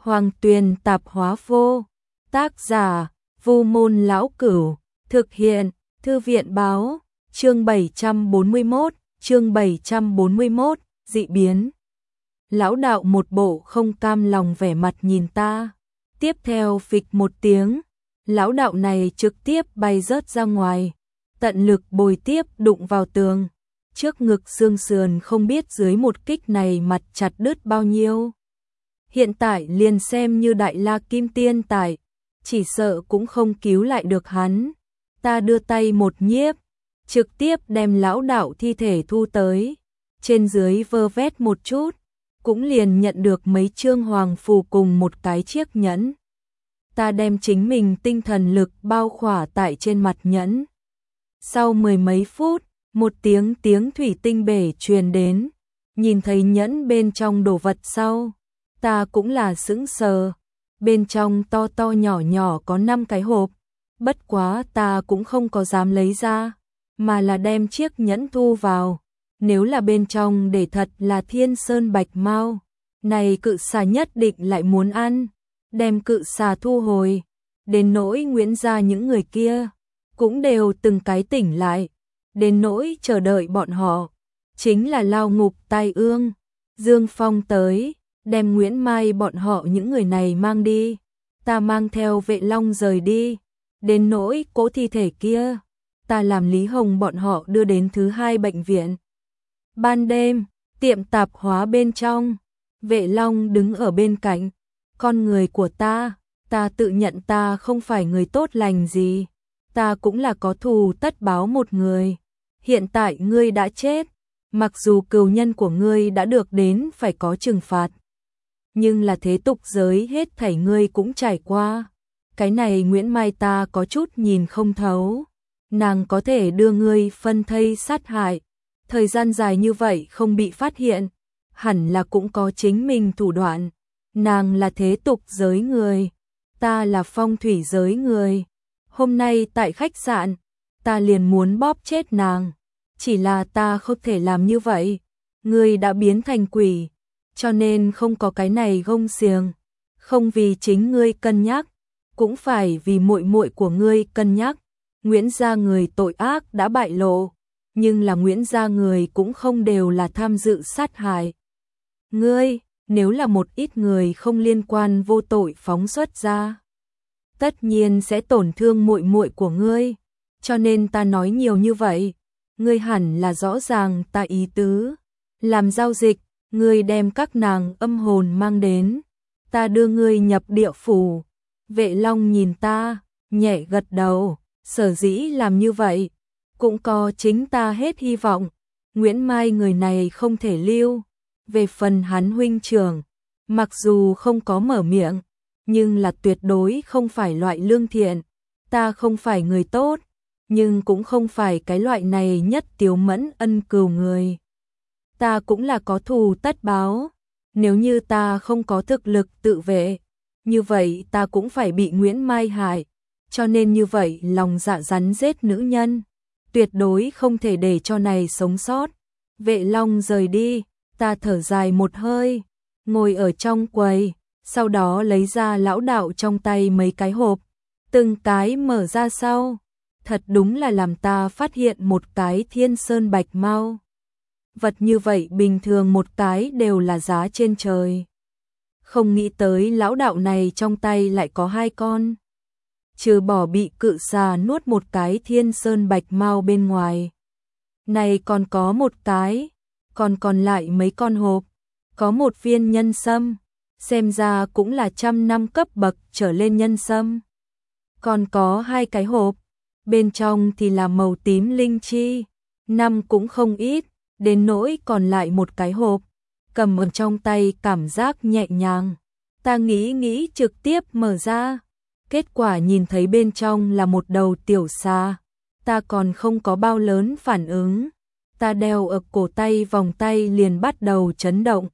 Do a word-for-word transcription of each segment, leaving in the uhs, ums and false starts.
Hoàng Tuyền tạp hóa vô. Tác giả: Vu Môn Lão Cửu. Thực hiện: Thư viện báo. Chương bảy trăm bốn mươi mốt, chương bảy trăm bốn mươi mốt, dị biến. Lão đạo một bộ không cam lòng vẻ mặt nhìn ta. Tiếp theo phịch một tiếng, lão đạo này trực tiếp bay rớt ra ngoài, tận lực bồi tiếp đụng vào tường. Trước ngực xương sườn không biết dưới một kích này mặt chặt đứt bao nhiêu. Hiện tại liền xem như đại la kim tiên tại, chỉ sợ cũng không cứu lại được hắn. Ta đưa tay một nhiếp, trực tiếp đem lão đạo thi thể thu tới, trên dưới vơ vét một chút, cũng liền nhận được mấy chương hoàng phù cùng một cái chiếc nhẫn. Ta đem chính mình tinh thần lực bao khỏa tại trên mặt nhẫn. Sau mười mấy phút, một tiếng tiếng thủy tinh bể truyền đến, nhìn thấy nhẫn bên trong đồ vật sau, ta cũng là sững sờ. Bên trong to to nhỏ nhỏ có năm cái hộp, bất quá ta cũng không có dám lấy ra, mà là đem chiếc nhẫn thu vào. Nếu là bên trong để thật là thiên sơn bạch mau, này cự xà nhất định lại muốn ăn, đem cự xà thu hồi. Đến nỗi Nguyễn gia những người kia, cũng đều từng cái tỉnh lại, đến nỗi chờ đợi bọn họ, chính là lao ngục tai ương. Dương Phong tới, đem Nguyễn Mai bọn họ những người này mang đi, ta mang theo Vệ Long rời đi. Đến nỗi cỗ thi thể kia, ta làm Lý Hồng bọn họ đưa đến thứ hai bệnh viện. Ban đêm, tiệm tạp hóa bên trong, Vệ Long đứng ở bên cạnh. Con người của ta, ta tự nhận ta không phải người tốt lành gì, ta cũng là có thù tất báo một người. Hiện tại ngươi đã chết, mặc dù cừu nhân của ngươi đã được đến phải có trừng phạt, nhưng là thế tục giới hết thảy ngươi cũng trải qua. Cái này Nguyễn Mai ta có chút nhìn không thấu, nàng có thể đưa ngươi phân thây sát hại, thời gian dài như vậy không bị phát hiện, hẳn là cũng có chính mình thủ đoạn. Nàng là thế tục giới người, ta là phong thủy giới người. Hôm nay tại khách sạn, ta liền muốn bóp chết nàng, chỉ là ta không thể làm như vậy. Ngươi đã biến thành quỷ, cho nên không có cái này gông xiềng, không vì chính ngươi cân nhắc, cũng phải vì muội muội của ngươi cân nhắc. Nguyễn gia người tội ác đã bại lộ, nhưng là Nguyễn gia người cũng không đều là tham dự sát hại ngươi. Nếu là một ít người không liên quan vô tội phóng xuất ra, tất nhiên sẽ tổn thương muội muội của ngươi, cho nên ta nói nhiều như vậy, ngươi hẳn là rõ ràng ta ý tứ. Làm giao dịch, ngươi đem các nàng âm hồn mang đến, ta đưa ngươi nhập địa phủ. Vệ Long nhìn ta, nhẹ gật đầu, sở dĩ làm như vậy, cũng có chính ta hết hy vọng. Nguyễn Mai người này không thể lưu. Về phần hắn huynh trưởng, mặc dù không có mở miệng, nhưng là tuyệt đối không phải loại lương thiện. Ta không phải người tốt, nhưng cũng không phải cái loại này nhất tiếu mẫn ân cừu người. Ta cũng là có thù tất báo, nếu như ta không có thực lực tự vệ, như vậy ta cũng phải bị Nguyễn Mai hại, cho nên như vậy lòng dạ rắn giết nữ nhân, tuyệt đối không thể để cho này sống sót. Vệ Long rời đi, ta thở dài một hơi, ngồi ở trong quầy, sau đó lấy ra lão đạo trong tay mấy cái hộp, từng cái mở ra sau, thật đúng là làm ta phát hiện một cái thiên sơn bạch mau. Vật như vậy bình thường một cái đều là giá trên trời. Không nghĩ tới lão đạo này trong tay lại có hai con. Trừ bỏ bị cự xà nuốt một cái thiên sơn bạch mau bên ngoài, này còn có một cái, còn còn lại mấy con hộp, có một viên nhân sâm, xem ra cũng là trăm năm cấp bậc trở lên nhân sâm. Còn có hai cái hộp, bên trong thì là màu tím linh chi, năm cũng không ít, đến nỗi còn lại một cái hộp, cầm ở trong tay cảm giác nhẹ nhàng. Ta nghĩ nghĩ trực tiếp mở ra, kết quả nhìn thấy bên trong là một đầu tiểu xà, ta còn không có bao lớn phản ứng. Ta đeo ở cổ tay vòng tay liền bắt đầu chấn động.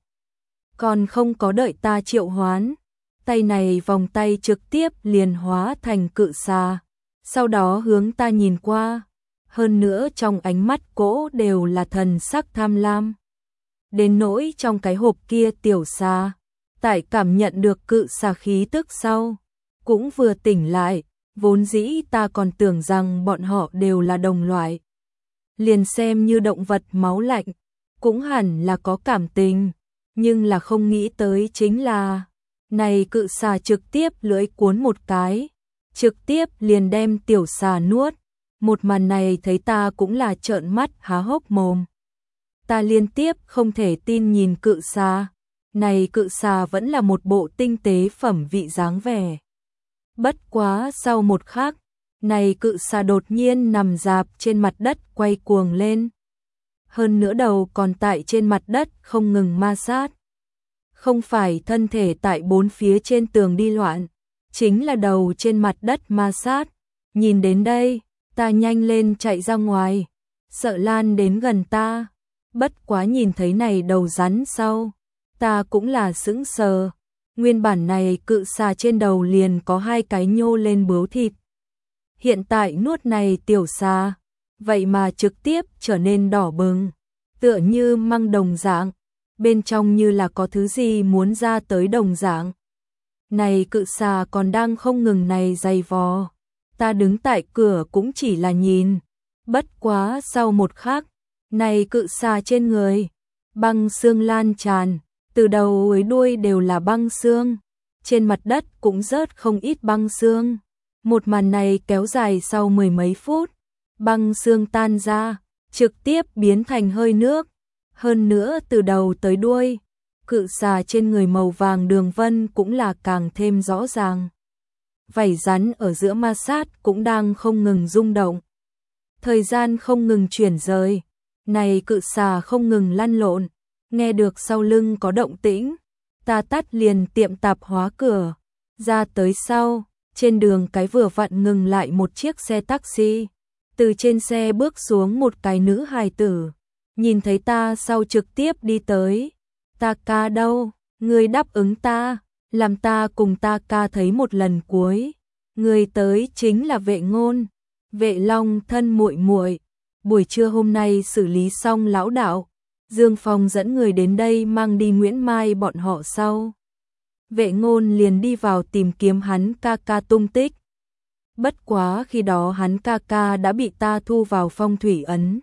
Còn không có đợi ta triệu hoán, tay này vòng tay trực tiếp liền hóa thành cự xà, sau đó hướng ta nhìn qua, hơn nữa trong ánh mắt cỗ đều là thần sắc tham lam. Đến nỗi trong cái hộp kia tiểu xà, Tại cảm nhận được cự xà khí tức sau, cũng vừa tỉnh lại, vốn dĩ ta còn tưởng rằng bọn họ đều là đồng loại. Liền xem như động vật máu lạnh, cũng hẳn là có cảm tình, nhưng là không nghĩ tới chính là, này cự xà trực tiếp lưỡi cuốn một cái, trực tiếp liền đem tiểu xà nuốt. Một màn này thấy ta cũng là trợn mắt há hốc mồm. Ta liên tiếp không thể tin nhìn cự xà, này cự xà vẫn là một bộ tinh tế phẩm vị dáng vẻ. Bất quá sau một khắc, này cự xà đột nhiên nằm dạp trên mặt đất quay cuồng lên. Hơn nữa đầu còn tại trên mặt đất không ngừng ma sát. Không phải thân thể tại bốn phía trên tường đi loạn, chính là đầu trên mặt đất ma sát. Nhìn đến đây, ta nhanh lên chạy ra ngoài, sợ lan đến gần ta. Bất quá nhìn thấy này đầu rắn sau, ta cũng là sững sờ. Nguyên bản này cự xà trên đầu liền có hai cái nhô lên bướu thịt. Hiện tại nuốt này tiểu xà, vậy mà trực tiếp trở nên đỏ bừng, tựa như măng đồng dạng, bên trong như là có thứ gì muốn ra tới đồng dạng. Này cự xà còn đang không ngừng này giày vò, ta đứng tại cửa cũng chỉ là nhìn. Bất quá sau một khắc, này cự xà trên người, băng xương lan tràn, từ đầu tới đuôi đều là băng xương, trên mặt đất cũng rớt không ít băng xương. Một màn này kéo dài sau mười mấy phút, băng xương tan ra, trực tiếp biến thành hơi nước. Hơn nữa từ đầu tới đuôi, cự xà trên người màu vàng đường vân cũng là càng thêm rõ ràng. Vảy rắn ở giữa ma sát cũng đang không ngừng rung động. Thời gian không ngừng chuyển rời, này cự xà không ngừng lăn lộn, nghe được sau lưng có động tĩnh, ta tắt liền tiệm tạp hóa cửa, ra tới sau, trên đường cái vừa vặn ngừng lại một chiếc xe taxi, từ trên xe bước xuống một cái nữ hài tử, nhìn thấy ta sau trực tiếp đi tới, ta ca đâu, người đáp ứng ta, làm ta cùng ta ca thấy một lần cuối, người tới chính là Vệ Ngôn, Vệ Long thân muội muội. Buổi trưa hôm nay xử lý xong lão đạo, Dương Phong dẫn người đến đây mang đi Nguyễn Mai bọn họ sau. Vệ Ngôn liền đi vào tìm kiếm hắn ca ca tung tích. Bất quá khi đó hắn ca ca đã bị ta thu vào phong thủy ấn.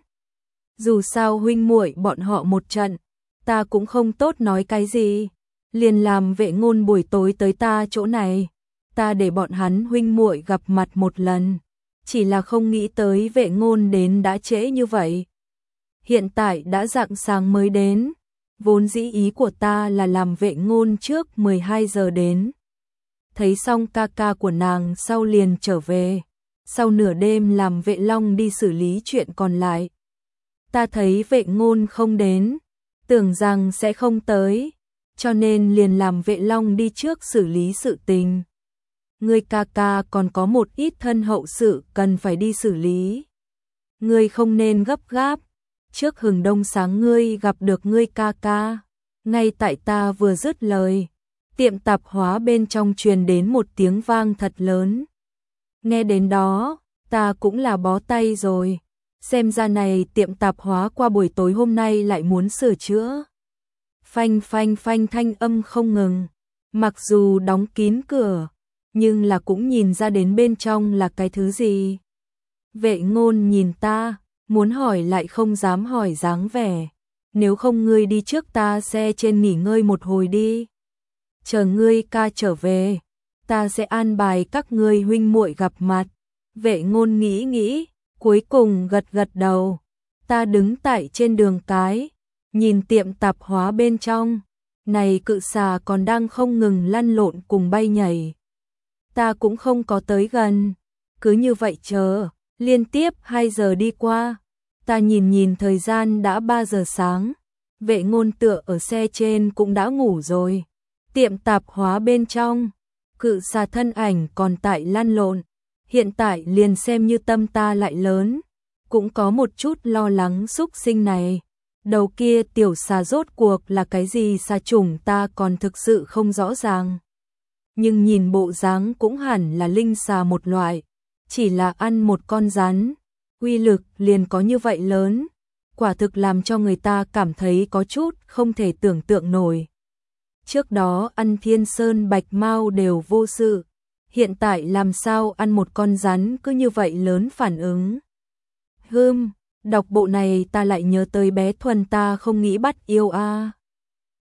Dù sao huynh muội bọn họ một trận, ta cũng không tốt nói cái gì, liền làm Vệ Ngôn buổi tối tới ta chỗ này, ta để bọn hắn huynh muội gặp mặt một lần. Chỉ là không nghĩ tới Vệ Ngôn đến đã trễ như vậy. Hiện tại đã rạng sáng mới đến, vốn dĩ ý của ta là làm Vệ Ngôn trước mười hai giờ đến. Thấy xong ca ca của nàng sau liền trở về, sau nửa đêm làm Vệ Long đi xử lý chuyện còn lại. Ta thấy Vệ Ngôn không đến, tưởng rằng sẽ không tới, cho nên liền làm Vệ Long đi trước xử lý sự tình. Ngươi ca ca còn có một ít thân hậu sự cần phải đi xử lý. Ngươi không nên gấp gáp, trước hừng đông sáng ngươi gặp được ngươi ca ca. Ngay tại ta vừa dứt lời, tiệm tạp hóa bên trong truyền đến một tiếng vang thật lớn. Nghe đến đó, ta cũng là bó tay rồi. Xem ra này tiệm tạp hóa qua buổi tối hôm nay lại muốn sửa chữa. Phanh phanh phanh thanh âm không ngừng. Mặc dù đóng kín cửa, nhưng là cũng nhìn ra đến bên trong là cái thứ gì. Vệ Ngôn nhìn ta, muốn hỏi lại không dám hỏi dáng vẻ. Nếu không ngươi đi trước ta xe trên nghỉ ngơi một hồi đi. Chờ ngươi ca trở về, ta sẽ an bài các ngươi huynh muội gặp mặt. Vệ Ngôn nghĩ nghĩ, cuối cùng gật gật đầu. Ta đứng tại trên đường cái, nhìn tiệm tạp hóa bên trong. Này cự xà còn đang không ngừng lăn lộn cùng bay nhảy. Ta cũng không có tới gần, cứ như vậy chờ, liên tiếp hai giờ đi qua. Ta nhìn nhìn thời gian đã ba giờ sáng, Vệ Ngôn tựa ở xe trên cũng đã ngủ rồi. Tiệm tạp hóa bên trong, cự xà thân ảnh còn tại lăn lộn. Hiện tại liền xem như tâm ta lại lớn, cũng có một chút lo lắng xúc sinh này. Đầu kia tiểu xà rốt cuộc là cái gì xà chủng ta còn thực sự không rõ ràng. Nhưng nhìn bộ dáng cũng hẳn là linh xà một loại, chỉ là ăn một con rắn, uy lực liền có như vậy lớn, quả thực làm cho người ta cảm thấy có chút không thể tưởng tượng nổi. trước đó ăn thiên sơn bạch mao đều vô sự, hiện tại làm sao ăn một con rắn cứ như vậy lớn phản ứng. Hưm, đọc bộ này ta lại nhớ tới bé Thuần ta không nghĩ bắt yêu a.